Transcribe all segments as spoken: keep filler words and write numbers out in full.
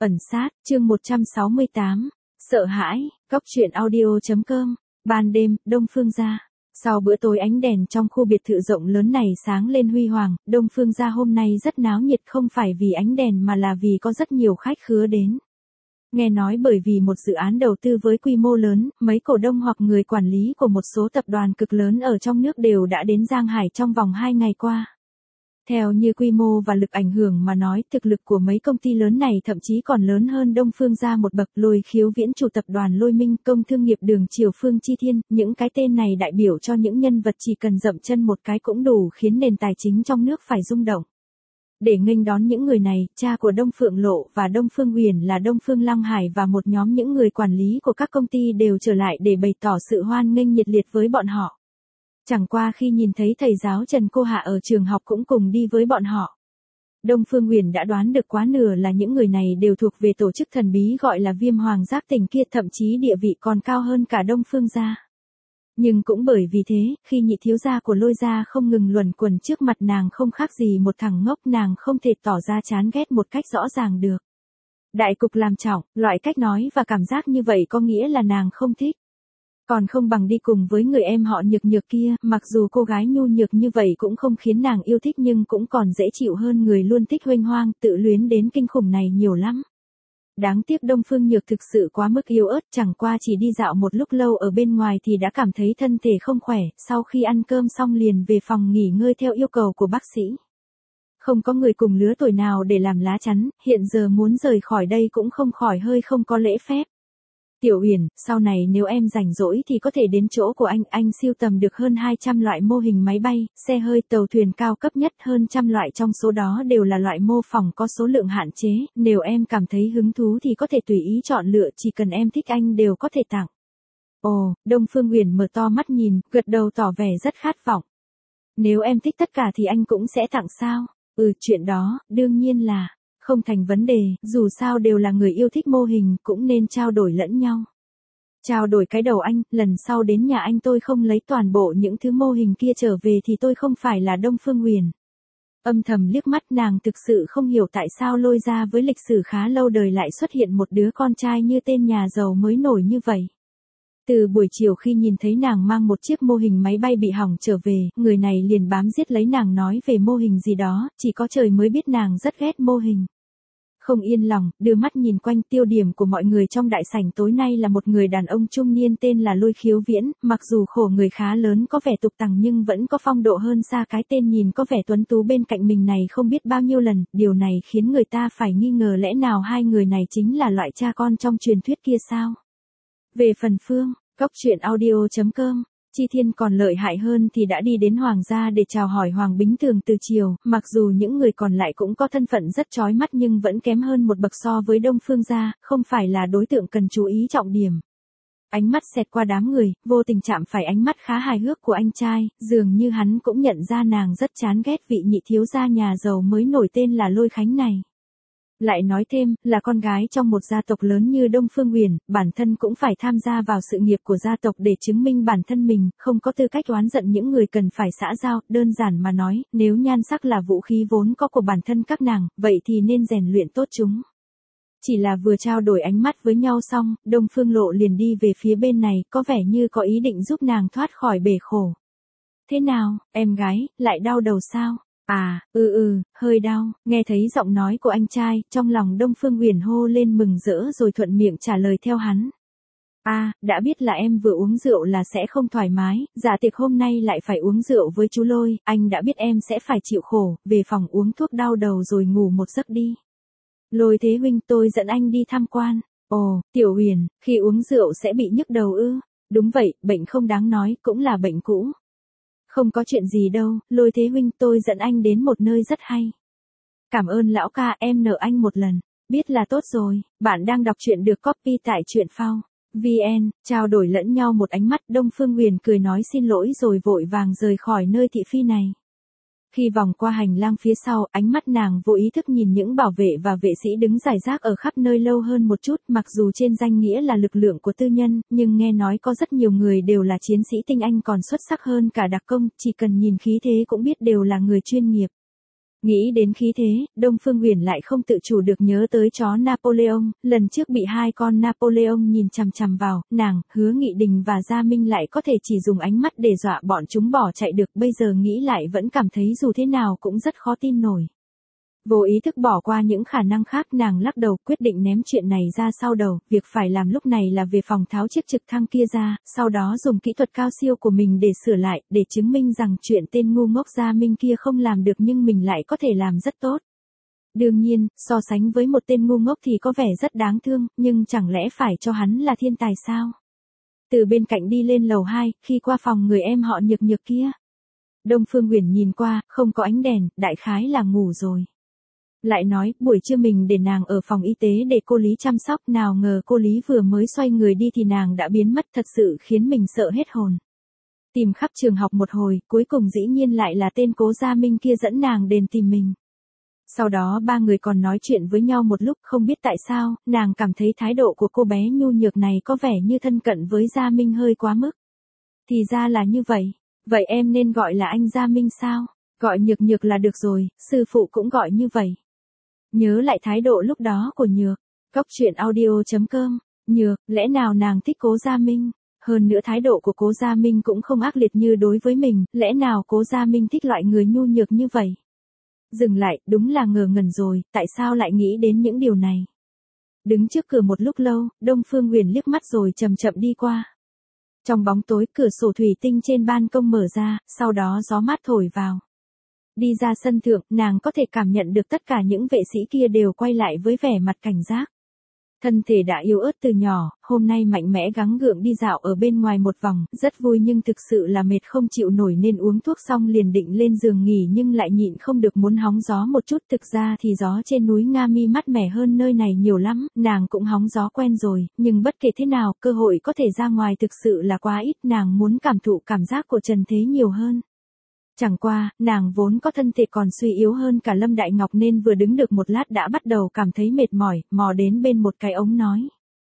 Ẩn sát, chương một trăm sáu mươi tám. Sợ hãi, Cóc truyện audio chấm com. Ban đêm, Đông Phương gia. Sau bữa tối ánh đèn trong khu biệt thự rộng lớn này sáng lên huy hoàng, Đông Phương gia hôm nay rất náo nhiệt, không phải vì ánh đèn mà là vì có rất nhiều khách khứa đến. Nghe nói bởi vì một dự án đầu tư với quy mô lớn, mấy cổ đông hoặc người quản lý của một số tập đoàn cực lớn ở trong nước đều đã đến Giang Hải trong vòng hai ngày qua. Theo như quy mô và lực ảnh hưởng mà nói, thực lực của mấy công ty lớn này thậm chí còn lớn hơn Đông Phương gia một bậc. Lôi Khiếu Viễn chủ tập đoàn Lôi Minh, công thương nghiệp Đường Triều Phương Chi Thiên, những cái tên này đại biểu cho những nhân vật chỉ cần dậm chân một cái cũng đủ khiến nền tài chính trong nước phải rung động. Để nghênh đón những người này, cha của Đông Phượng Lộ và Đông Phương Huyền là Đông Phương Lăng Hải và một nhóm những người quản lý của các công ty đều trở lại để bày tỏ sự hoan nghênh nhiệt liệt với bọn họ. Chẳng qua khi nhìn thấy thầy giáo Trần Cô Hạ ở trường học cũng cùng đi với bọn họ. Đông Phương Huyền đã đoán được quá nửa là những người này đều thuộc về tổ chức thần bí gọi là Viêm Hoàng Giác Tỉnh kia, thậm chí địa vị còn cao hơn cả Đông Phương gia. Nhưng cũng bởi vì thế, khi nhị thiếu gia của Lôi gia không ngừng luẩn quẩn trước mặt nàng không khác gì một thằng ngốc, nàng không thể tỏ ra chán ghét một cách rõ ràng được. Đại cục làm trọng, loại cách nói và cảm giác như vậy có nghĩa là nàng không thích. Còn không bằng đi cùng với người em họ Nhược Nhược kia, mặc dù cô gái nhu nhược như vậy cũng không khiến nàng yêu thích nhưng cũng còn dễ chịu hơn người luôn thích huênh hoang, tự luyến đến kinh khủng này nhiều lắm. Đáng tiếc Đông Phương Nhược thực sự quá mức yếu ớt, chẳng qua chỉ đi dạo một lúc lâu ở bên ngoài thì đã cảm thấy thân thể không khỏe, sau khi ăn cơm xong liền về phòng nghỉ ngơi theo yêu cầu của bác sĩ. Không có người cùng lứa tuổi nào để làm lá chắn, hiện giờ muốn rời khỏi đây cũng không khỏi hơi không có lễ phép. Tiểu Uyển, sau này nếu em rảnh rỗi thì có thể đến chỗ của anh, anh sưu tầm được hơn hai trăm loại mô hình máy bay, xe hơi, tàu thuyền cao cấp nhất, hơn trăm loại trong số đó đều là loại mô phỏng có số lượng hạn chế, nếu em cảm thấy hứng thú thì có thể tùy ý chọn lựa, chỉ cần em thích anh đều có thể tặng. Ồ, Đông Phương Huyền mở to mắt nhìn, gật đầu tỏ vẻ rất khát vọng. Nếu em thích tất cả thì anh cũng sẽ tặng sao? Ừ, chuyện đó, đương nhiên là không thành vấn đề, dù sao đều là người yêu thích mô hình, cũng nên trao đổi lẫn nhau. Trao đổi cái đầu anh, lần sau đến nhà anh tôi không lấy toàn bộ những thứ mô hình kia trở về thì tôi không phải là Đông Phương Huyền. Âm thầm liếc mắt, nàng thực sự không hiểu tại sao Lôi gia với lịch sử khá lâu đời lại xuất hiện một đứa con trai như tên nhà giàu mới nổi như vậy. Từ buổi chiều khi nhìn thấy nàng mang một chiếc mô hình máy bay bị hỏng trở về, người này liền bám giết lấy nàng nói về mô hình gì đó, chỉ có trời mới biết nàng rất ghét mô hình. Không yên lòng, đưa mắt nhìn quanh, tiêu điểm của mọi người trong đại sảnh tối nay là một người đàn ông trung niên tên là Lôi Khiếu Viễn, mặc dù khổ người khá lớn có vẻ tục tằng nhưng vẫn có phong độ hơn xa cái tên nhìn có vẻ tuấn tú bên cạnh mình này không biết bao nhiêu lần, điều này khiến người ta phải nghi ngờ lẽ nào hai người này chính là loại cha con trong truyền thuyết kia sao. Về phần Phương, Cóc truyện audio chấm com, Chi Thiên còn lợi hại hơn thì đã đi đến Hoàng gia để chào hỏi Hoàng Bính Tường từ chiều, mặc dù những người còn lại cũng có thân phận rất chói mắt nhưng vẫn kém hơn một bậc so với Đông Phương gia, không phải là đối tượng cần chú ý trọng điểm. Ánh mắt xẹt qua đám người, vô tình chạm phải ánh mắt khá hài hước của anh trai, dường như hắn cũng nhận ra nàng rất chán ghét vị nhị thiếu gia nhà giàu mới nổi tên là Lôi Khánh này. Lại nói thêm, là con gái trong một gia tộc lớn như Đông Phương Huyền, bản thân cũng phải tham gia vào sự nghiệp của gia tộc để chứng minh bản thân mình, không có tư cách oán giận những người cần phải xã giao, đơn giản mà nói, nếu nhan sắc là vũ khí vốn có của bản thân các nàng, vậy thì nên rèn luyện tốt chúng. Chỉ là vừa trao đổi ánh mắt với nhau xong, Đông Phương Lộ liền đi về phía bên này, có vẻ như có ý định giúp nàng thoát khỏi bể khổ. Thế nào, em gái, lại đau đầu sao? À, ừ ừ, hơi đau, nghe thấy giọng nói của anh trai, trong lòng Đông Phương Huyền hô lên mừng rỡ rồi thuận miệng trả lời theo hắn. À, đã biết là em vừa uống rượu là sẽ không thoải mái, dạ tiệc hôm nay lại phải uống rượu với chú Lôi, anh đã biết em sẽ phải chịu khổ, về phòng uống thuốc đau đầu rồi ngủ một giấc đi. Lôi Thế huynh, tôi dẫn anh đi tham quan. Ồ, Tiểu Huyền, khi uống rượu sẽ bị nhức đầu ư? Đúng vậy, bệnh không đáng nói, cũng là bệnh cũ. Không có chuyện gì đâu, Lôi Thế huynh, tôi dẫn anh đến một nơi rất hay. Cảm ơn lão ca, em nợ anh một lần. Biết là tốt rồi, bạn đang đọc truyện được copy tại truyện phao chấm vn, trao đổi lẫn nhau một ánh mắt, Đông Phương Huyền cười nói xin lỗi rồi vội vàng rời khỏi nơi thị phi này. Khi vòng qua hành lang phía sau, ánh mắt nàng vô ý thức nhìn những bảo vệ và vệ sĩ đứng rải rác ở khắp nơi lâu hơn một chút, mặc dù trên danh nghĩa là lực lượng của tư nhân, nhưng nghe nói có rất nhiều người đều là chiến sĩ tinh anh còn xuất sắc hơn cả đặc công, chỉ cần nhìn khí thế cũng biết đều là người chuyên nghiệp. Nghĩ đến khí thế, Đông Phương Huyền lại không tự chủ được nhớ tới chó Napoleon, lần trước bị hai con Napoleon nhìn chằm chằm vào, nàng, Hứa Nghị Đình và Gia Minh lại có thể chỉ dùng ánh mắt để dọa bọn chúng bỏ chạy được, bây giờ nghĩ lại vẫn cảm thấy dù thế nào cũng rất khó tin nổi. Vô ý thức bỏ qua những khả năng khác, nàng lắc đầu, quyết định ném chuyện này ra sau đầu, việc phải làm lúc này là về phòng tháo chiếc trực thăng kia ra, sau đó dùng kỹ thuật cao siêu của mình để sửa lại, để chứng minh rằng chuyện tên ngu ngốc Gia Minh kia không làm được nhưng mình lại có thể làm rất tốt. Đương nhiên, so sánh với một tên ngu ngốc thì có vẻ rất đáng thương, nhưng chẳng lẽ phải cho hắn là thiên tài sao? Từ bên cạnh đi lên lầu hai, khi qua phòng người em họ Nhược Nhược kia. Đông Phương Huyền nhìn qua, không có ánh đèn, đại khái là ngủ rồi. Lại nói, buổi trưa mình để nàng ở phòng y tế để cô Lý chăm sóc, nào ngờ cô Lý vừa mới xoay người đi thì nàng đã biến mất, thật sự khiến mình sợ hết hồn. Tìm khắp trường học một hồi, cuối cùng dĩ nhiên lại là tên Cố Gia Minh kia dẫn nàng đến tìm mình. Sau đó ba người còn nói chuyện với nhau một lúc, không biết tại sao, nàng cảm thấy thái độ của cô bé nhu nhược này có vẻ như thân cận với Gia Minh hơi quá mức. Thì ra là như vậy, vậy em nên gọi là anh Gia Minh sao? Gọi Nhược Nhược là được rồi, sư phụ cũng gọi như vậy. Nhớ lại thái độ lúc đó của Nhược, Cóc truyện audio chấm com, Nhược, lẽ nào nàng thích Cố Gia Minh? Hơn nữa thái độ của Cố Gia Minh cũng không ác liệt như đối với mình, lẽ nào Cố Gia Minh thích loại người nhu nhược như vậy? Dừng lại, đúng là ngờ ngẩn rồi, tại sao lại nghĩ đến những điều này? Đứng trước cửa một lúc lâu, Đông Phương Huyền liếc mắt rồi chậm chậm đi qua. Trong bóng tối, cửa sổ thủy tinh trên ban công mở ra, sau đó gió mát thổi vào. Đi ra sân thượng, nàng có thể cảm nhận được tất cả những vệ sĩ kia đều quay lại với vẻ mặt cảnh giác. Thân thể đã yếu ớt từ nhỏ, hôm nay mạnh mẽ gắng gượng đi dạo ở bên ngoài một vòng, rất vui nhưng thực sự là mệt không chịu nổi nên uống thuốc xong liền định lên giường nghỉ nhưng lại nhịn không được muốn hóng gió một chút. Thực ra thì gió trên núi Nga Mi mát mẻ hơn nơi này nhiều lắm, nàng cũng hóng gió quen rồi, nhưng bất kể thế nào, cơ hội có thể ra ngoài thực sự là quá ít, nàng muốn cảm thụ cảm giác của trần thế nhiều hơn. Chẳng qua, nàng vốn có thân thể còn suy yếu hơn cả Lâm Đại Ngọc nên vừa đứng được một lát đã bắt đầu cảm thấy mệt mỏi, mò đến bên một cái ống nói.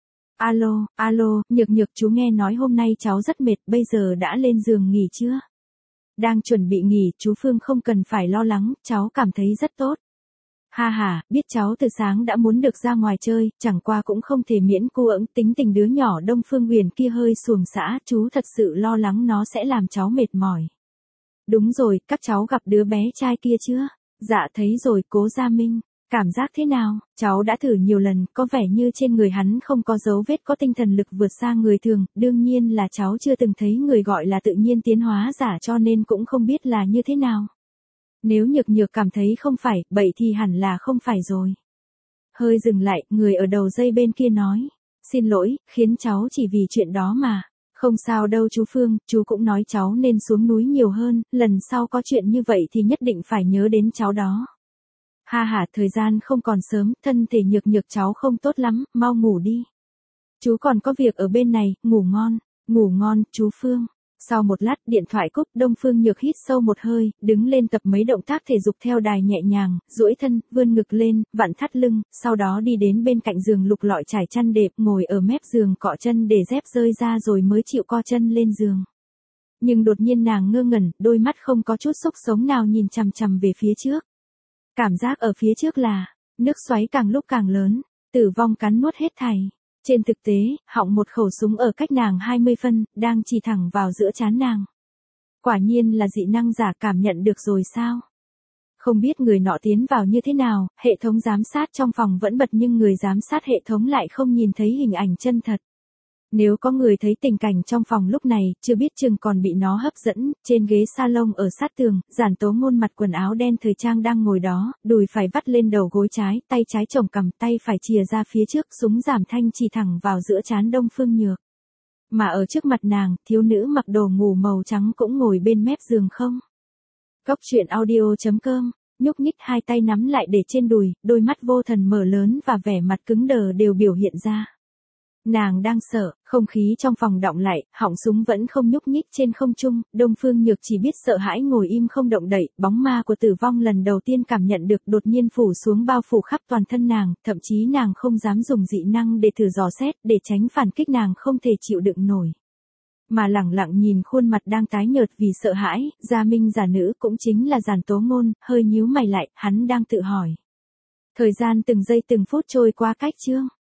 Alo, alo, Nhược Nhược, chú nghe nói hôm nay cháu rất mệt, bây giờ đã lên giường nghỉ chưa? Đang chuẩn bị nghỉ, chú Phương không cần phải lo lắng, cháu cảm thấy rất tốt. Ha ha, biết cháu từ sáng đã muốn được ra ngoài chơi, chẳng qua cũng không thể miễn cu ỡng, tính tình đứa nhỏ Đông Phương Huyền kia hơi xuồng xã, chú thật sự lo lắng nó sẽ làm cháu mệt mỏi. Đúng rồi, các cháu gặp đứa bé trai kia chưa? Dạ thấy rồi, Cố Gia Minh. Cảm giác thế nào? Cháu đã thử nhiều lần, có vẻ như trên người hắn không có dấu vết có tinh thần lực vượt xa người thường, đương nhiên là cháu chưa từng thấy người gọi là tự nhiên tiến hóa giả cho nên cũng không biết là như thế nào. Nếu Nhược Nhược cảm thấy không phải, vậy thì hẳn là không phải rồi. Hơi dừng lại, người ở đầu dây bên kia nói. Xin lỗi, khiến cháu chỉ vì chuyện đó mà. Không sao đâu chú Phương, chú cũng nói cháu nên xuống núi nhiều hơn, lần sau có chuyện như vậy thì nhất định phải nhớ đến cháu đó. Ha ha, thời gian không còn sớm, thân thể Nhược Nhược cháu không tốt lắm, mau ngủ đi. Chú còn có việc ở bên này, ngủ ngon, ngủ ngon, chú Phương. Sau một lát điện thoại cúp, Đông Phương Nhược hít sâu một hơi, đứng lên tập mấy động tác thể dục theo đài nhẹ nhàng, duỗi thân, vươn ngực lên, vặn thắt lưng, sau đó đi đến bên cạnh giường lục lọi trải chăn đệm, ngồi ở mép giường cọ chân để dép rơi ra rồi mới chịu co chân lên giường. Nhưng đột nhiên nàng ngơ ngẩn, đôi mắt không có chút xúc sống nào nhìn chằm chằm về phía trước. Cảm giác ở phía trước là, nước xoáy càng lúc càng lớn, tử vong cắn nuốt hết thảy. Trên thực tế, họng một khẩu súng ở cách nàng hai mươi phân, đang chỉ thẳng vào giữa trán nàng. Quả nhiên là dị năng giả, cảm nhận được rồi sao? Không biết người nọ tiến vào như thế nào, hệ thống giám sát trong phòng vẫn bật nhưng người giám sát hệ thống lại không nhìn thấy hình ảnh chân thật. Nếu có người thấy tình cảnh trong phòng lúc này, chưa biết chừng còn bị nó hấp dẫn, trên ghế salon ở sát tường, Giản Tố Ngôn mặc quần áo đen thời trang đang ngồi đó, đùi phải vắt lên đầu gối trái, tay trái chồng cằm, tay phải chìa ra phía trước, súng giảm thanh chỉ thẳng vào giữa trán Đông Phương Nhược. Mà ở trước mặt nàng, thiếu nữ mặc đồ ngủ màu trắng cũng ngồi bên mép giường không. Cóc truyện audio chấm com, nhúc nhích hai tay nắm lại để trên đùi, đôi mắt vô thần mở lớn và vẻ mặt cứng đờ đều biểu hiện ra. Nàng đang sợ, không khí trong phòng đọng lại, họng súng vẫn không nhúc nhích trên không trung, Đông Phương Nhược chỉ biết sợ hãi ngồi im không động đậy, bóng ma của tử vong lần đầu tiên cảm nhận được đột nhiên phủ xuống bao phủ khắp toàn thân nàng, thậm chí nàng không dám dùng dị năng để thử dò xét, để tránh phản kích nàng không thể chịu đựng nổi. mà lẳng lặng nhìn khuôn mặt đang tái nhợt vì sợ hãi, Gia Minh giả nữ cũng chính là Giản Tố Ngôn, hơi nhíu mày lại, hắn đang tự hỏi. Thời gian từng giây từng phút trôi qua cách chương.